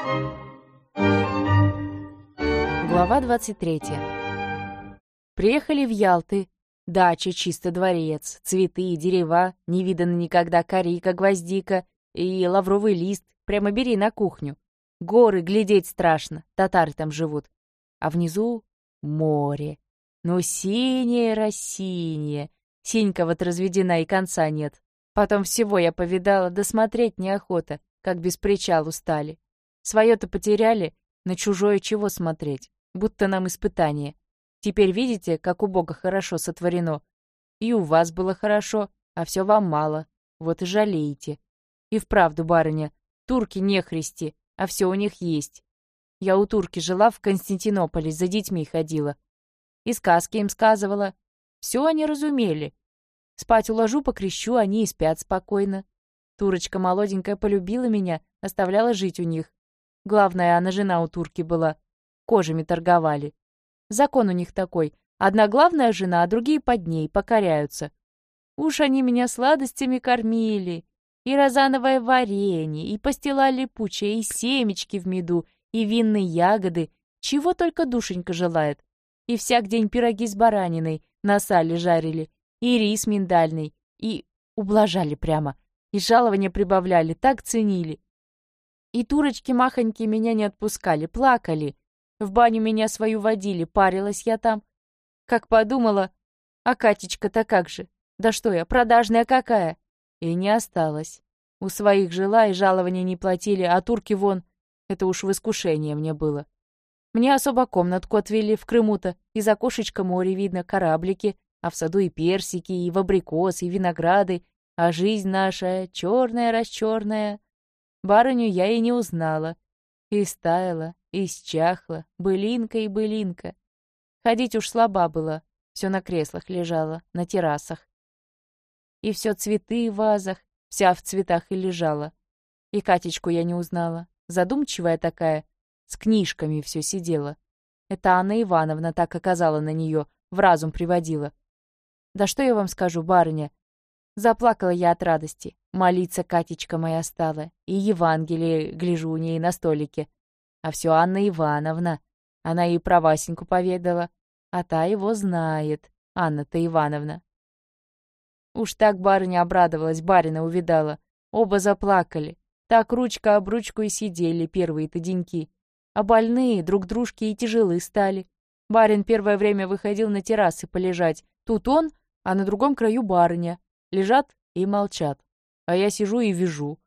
Глава 23. Приехали в Ялты. Дача, чисто дворец, цветы, дерева, не видано никогда корика, гвоздика и лавровый лист. Прямо бери на кухню. Горы глядеть страшно, татары там живут. А внизу море. Ну, синее-рассинее. Синька вот разведена и конца нет. Потом всего я повидала, да смотреть неохота, как без причалу стали. Свое-то потеряли, на чужое чего смотреть? Будто нам испытание. Теперь видите, как у Бога хорошо сотворено. И у вас было хорошо, а все вам мало. Вот и жалеете. И вправду, барыня, турки нехристи, а все у них есть. Я у турки жила в Константинополе, за детьми ходила. И сказки им сказывала. Все они разумели. Спать уложу, покрещу, они и спят спокойно. Турочка молоденькая полюбила меня, оставляла жить у них. Главное, она жена у турки была. Кожами торговали. Закон у них такой. Одна главная жена, а другие под ней покоряются. Уж они меня сладостями кормили. И розановое варенье, и пастила липучая, и семечки в меду, и винные ягоды. Чего только душенька желает. И всяк день пироги с бараниной на сале жарили, и рис миндальный, и ублажали прямо. И жалования прибавляли, так ценили. И турочки-махоньки меня не отпускали, плакали. В баню меня свою водили, парилась я там. Как подумала, а Катечка-то как же? Да что я, продажная какая? И не осталась. У своих жила и жалования не платили, а турки вон, это уж в искушение мне было. Мне особо комнатку отвели в Крыму-то, из окошечка море видно, кораблики, а в саду и персики, и в абрикосы, и винограды, а жизнь наша черная-расчерная. Барыню я и не узнала. И стаяла, и счахла, былинка и былинка. Ходить уж слаба была, все на креслах лежала, на террасах. И все цветы в вазах, вся в цветах и лежала. И Катечку я не узнала, задумчивая такая, с книжками все сидела. Это Анна Ивановна так оказала на нее, в разум приводила. Да что я вам скажу, барыня? Заплакала я от радости. Молиться Катечка моя стала, и Евангелие гляжу у ней на столике. А все Анна Ивановна. Она ей про Васеньку поведала, а та его знает, Анна-то Ивановна. Уж так барыня обрадовалась, барина увидала. Оба заплакали. Так ручка об ручку и сидели первые-то деньки. А больные друг дружке и тяжелы стали. Барин первое время выходил на террасы полежать. Тут он, а на другом краю барыня. Лежат и молчат. А я сижу и вижу.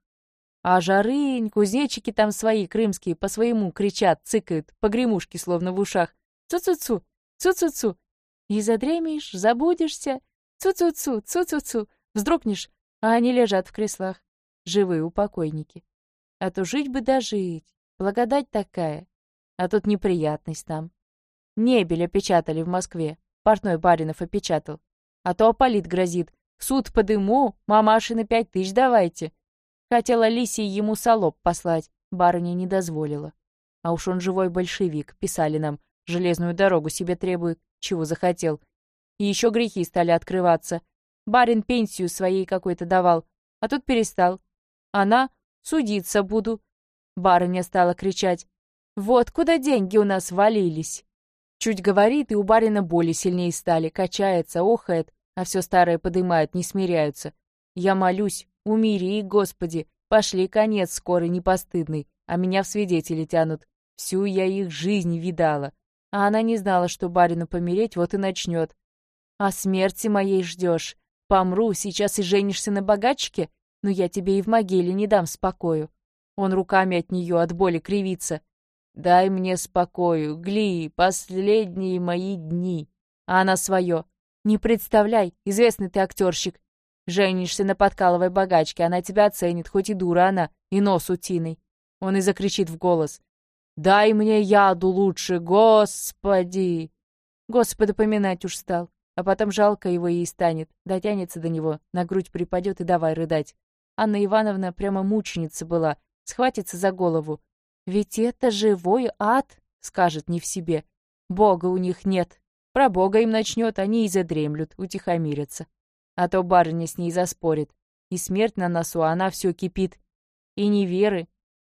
А Жарынь, кузнечики там свои, крымские, по-своему кричат, цыкают, погремушки словно в ушах. Цу-цу-цу, цу-цу-цу. И задремишь, забудешься. Цу-цу-цу, цу-цу-цу. Вздрогнешь, а они лежат в креслах. Живые упокойники. А то жить бы дожить. Благодать такая. А тут неприятность там. Небель опечатали в Москве. Портной Баринов опечатал. А то опалит грозит. Суд подыму, мамаши на 5000 давайте. Хотела Лисий ему салоп послать, барыня не дозволила. А уж он живой большевик, писали нам, железную дорогу себе требует, чего захотел. И еще грехи стали открываться. Барин пенсию своей какой-то давал, а тут перестал. Она судиться буду. Барыня стала кричать. Вот куда деньги у нас валились. Чуть говорит, и у барина боли сильнее стали, качается, охает, а все старое подымают, не смиряются. Я молюсь, умири, Господи, пошли конец скорый, непостыдный, а меня в свидетели тянут. Всю я их жизнь видала. А она не знала, что барину помереть, вот и начнет. А смерти моей ждешь. Помру, сейчас и женишься на богачке, но я тебе и в могиле не дам спокою. Он руками от нее, от боли кривится. Дай мне спокою, Гли, последние мои дни. А она свое. Не представляй, известный ты актерщик. Женишься на подкаловой богачке, она тебя оценит, хоть и дура она, и нос утиный. Он и закричит в голос. «Дай мне яду лучше, Господи!» Господа поминать уж стал, а потом жалко его ей станет, дотянется до него, на грудь припадет и давай рыдать. Анна Ивановна прямо мученица была, схватится за голову. «Ведь это живой ад!» — скажет не в себе. «Бога у них нет. Про Бога им начнет, они и задремлют, утихомирятся. А то барыня с ней заспорит. И смерть на носу, а она все кипит. И ни веры,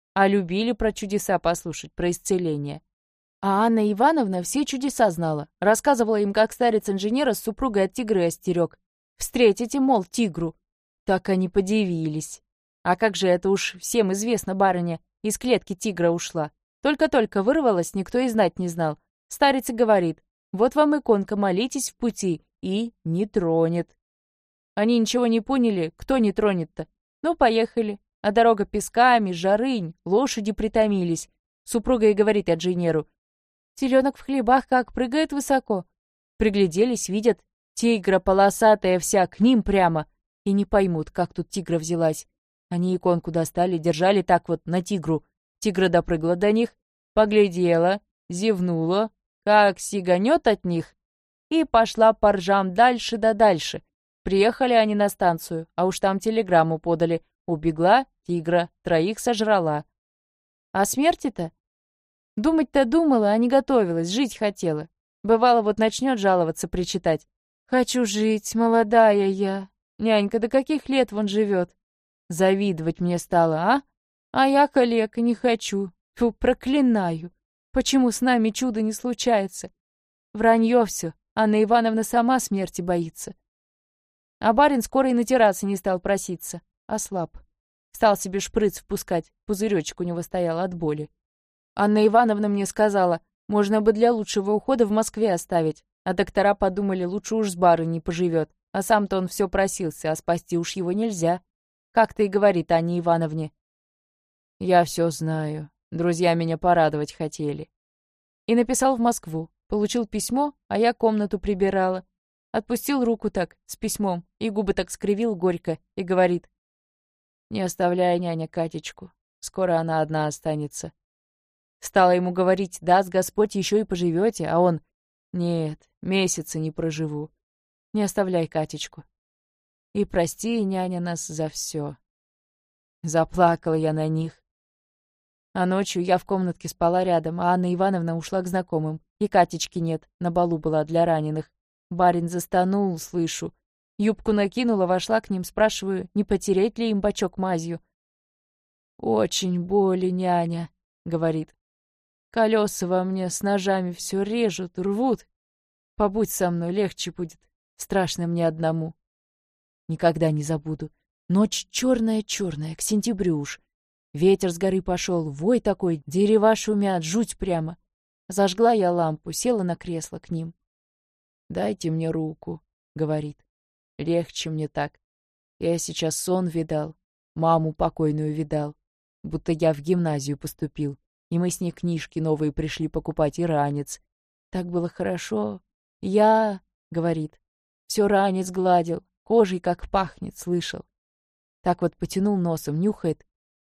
А любили про чудеса послушать, про исцеление. А Анна Ивановна все чудеса знала. Рассказывала им, как старец инженера с супругой от тигры остерег. Встретите, мол, тигру. Так они подивились. А как же это уж всем известно, барыня, из клетки тигра ушла. Только-только вырвалась, никто и знать не знал. Старец и говорит, вот вам иконка, молитесь в пути, и не тронет. Они ничего не поняли, кто не тронет-то. Ну, поехали. А дорога песками, жарынь, лошади притомились. Супруга и говорит инженеру, теленок в хлебах как прыгает высоко. Пригляделись, видят, тигра полосатая вся, к ним прямо. И не поймут, как тут тигра взялась. Они иконку достали, держали так вот на тигру. Тигра допрыгла до них, поглядела, зевнула, как сиганет от них, и пошла по ржам дальше да дальше. Приехали они на станцию, а уж там телеграмму подали. Убегла тигра, 3 сожрала. А смерти-то? Думать-то думала, а не готовилась, жить хотела. Бывало, вот начнет жаловаться, причитать. «Хочу жить, молодая я. Нянька, до каких лет вон живет?» Завидовать мне стало, а? А я, калека, не хочу. Фу, проклинаю. Почему с нами чудо не случается? Вранье все. Анна Ивановна сама смерти боится. А барин скоро и на террасе не стал проситься. Ослаб. Стал себе шприц впускать. Пузыречек у него стоял от боли. Анна Ивановна мне сказала, можно бы для лучшего ухода в Москве оставить. А доктора подумали, лучше уж с барыней поживет. А сам-то он все просился, а спасти уж его нельзя. Как-то и говорит Анне Ивановне. Я все знаю. Друзья меня порадовать хотели. И написал в Москву. Получил письмо, а я комнату прибирала. Отпустил руку так, с письмом, и губы так скривил горько, и говорит. Не оставляй, няня, Катечку. Скоро она одна останется. Стала ему говорить, даст Господь, еще и поживете, а он... Нет, месяца не проживу. Не оставляй Катечку. И прости, няня, нас за все. Заплакала я на них. А ночью я в комнатке спала рядом, а Анна Ивановна ушла к знакомым. И Катечки нет, на балу была для раненых. Барин застонул, слышу. Юбку накинула, вошла к ним, спрашиваю, не потереть ли им бачок мазью. «Очень боли, няня», — говорит. «Колеса во мне с ножами все режут, рвут. Побудь со мной, легче будет. Страшно мне одному». Никогда не забуду. Ночь черная-черная, к сентябрю уж. Ветер с горы пошел, вой такой, дерева шумят, жуть прямо. Зажгла я лампу, села на кресло к ним. «Дайте мне руку», — говорит. «Легче мне так. Я сейчас сон видал, маму покойную видал, будто я в гимназию поступил, и мы с ней книжки новые пришли покупать и ранец. Так было хорошо. Я, — говорит, — все ранец гладил, кожей как пахнет, слышал. Так вот потянул носом, нюхает.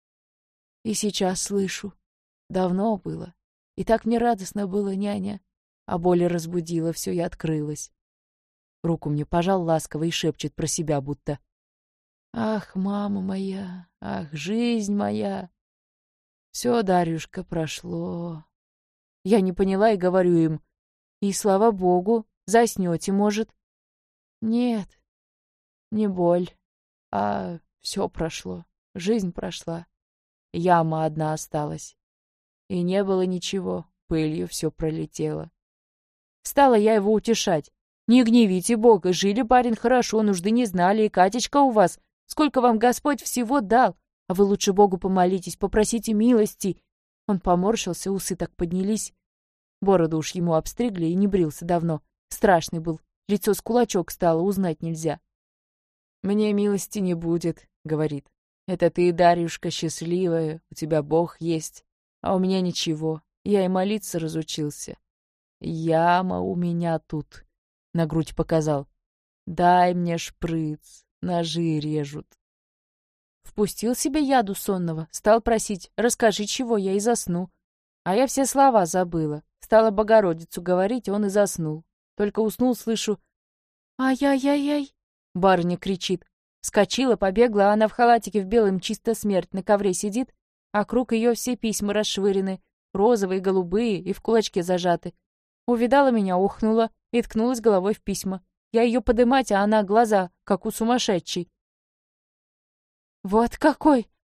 И сейчас слышу. Давно было. И так мне радостно было, няня. А боль разбудила, все и открылась. Руку мне пожал ласково и шепчет про себя, будто. Ах, мама моя, ах, жизнь моя. Все, Дарюшка, прошло. Я не поняла и говорю им. И, слава богу, заснете, может. Нет, не боль, а все прошло, жизнь прошла. Яма одна осталась. И не было ничего, пылью все пролетело. Стала я его утешать. Не гневите Бога, жили, барин, хорошо, нужды не знали, и Катечка у вас. Сколько вам Господь всего дал, а вы лучше Богу помолитесь, попросите милости. Он поморщился, усы так поднялись. Бороду уж ему обстригли и не брился давно. Страшный был, лицо с кулачок стало, узнать нельзя. «Мне милости не будет», — говорит. «Это ты, Дарюшка, счастливая, у тебя Бог есть, а у меня ничего, я и молиться разучился. Яма у меня тут», — на грудь показал. «Дай мне шприц, ножи режут». Впустил себе яду сонного, стал просить, расскажи чего, я и засну. А я все слова забыла, стала Богородицу говорить, он и заснул. Только уснул, слышу, «Ай-яй-яй-яй!» Барыня кричит. Вскочила, побегла, а она в халатике в белом чисто смерть на ковре сидит, а круг ее все письма расшвырены, розовые, голубые и в кулачке зажаты. Увидала меня, ухнула и ткнулась головой в письма. Я ее подымать, а она глаза, как у сумасшедшей. «Вот какой!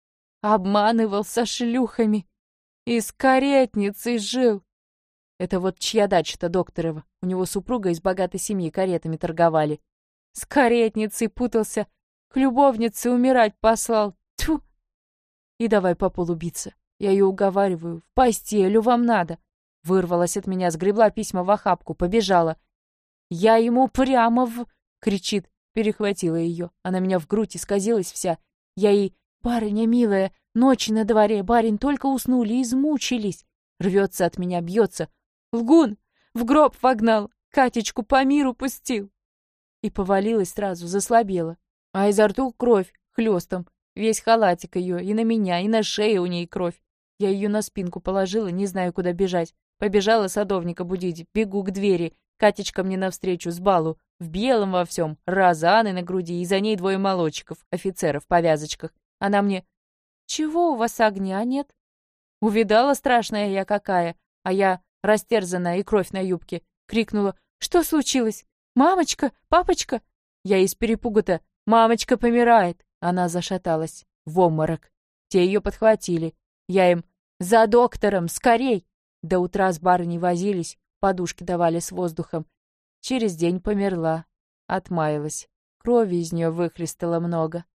Обманывал со шлюхами. И с каретницей жил. Это вот чья дача-то Докторова? У него супруга из богатой семьи каретами торговали. С каретницей путался, к любовнице умирать послал. Тьфу! И давай по полу биться. Я ее уговариваю. В постелю вам надо. Вырвалась от меня, сгребла письма в охапку, побежала. Я ему прямо в... Кричит. Перехватила ее. Она меня в грудь исказилась вся. Я ей... Барыня милая, ночи на дворе, барин только уснули, измучились. Рвется от меня, бьется. Лгун! В гроб вогнал, Катечку по миру пустил. И повалилась сразу, заслабела. А изо рту кровь, хлёстом. Весь халатик ее, и на меня, и на шее у ней кровь. Я ее на спинку положила, не знаю, куда бежать. Побежала садовника будить, бегу к двери. Катечка мне навстречу с балу. В белом во всем, розаны на груди, и за ней двое молодчиков, офицеров в повязочках. Она мне: «Чего у вас огня нет?» Увидала страшная я какая, а я, растерзанная и кровь на юбке, крикнула: «Что случилось? Мамочка? Папочка?» Я из перепуга-то: «Мамочка помирает!» Она зашаталась, в обморок. Те ее подхватили. Я им: «За доктором, скорей!» До утра с барыней возились, подушки давали с воздухом. Через день померла, отмаялась. Крови из нее выхлестало много.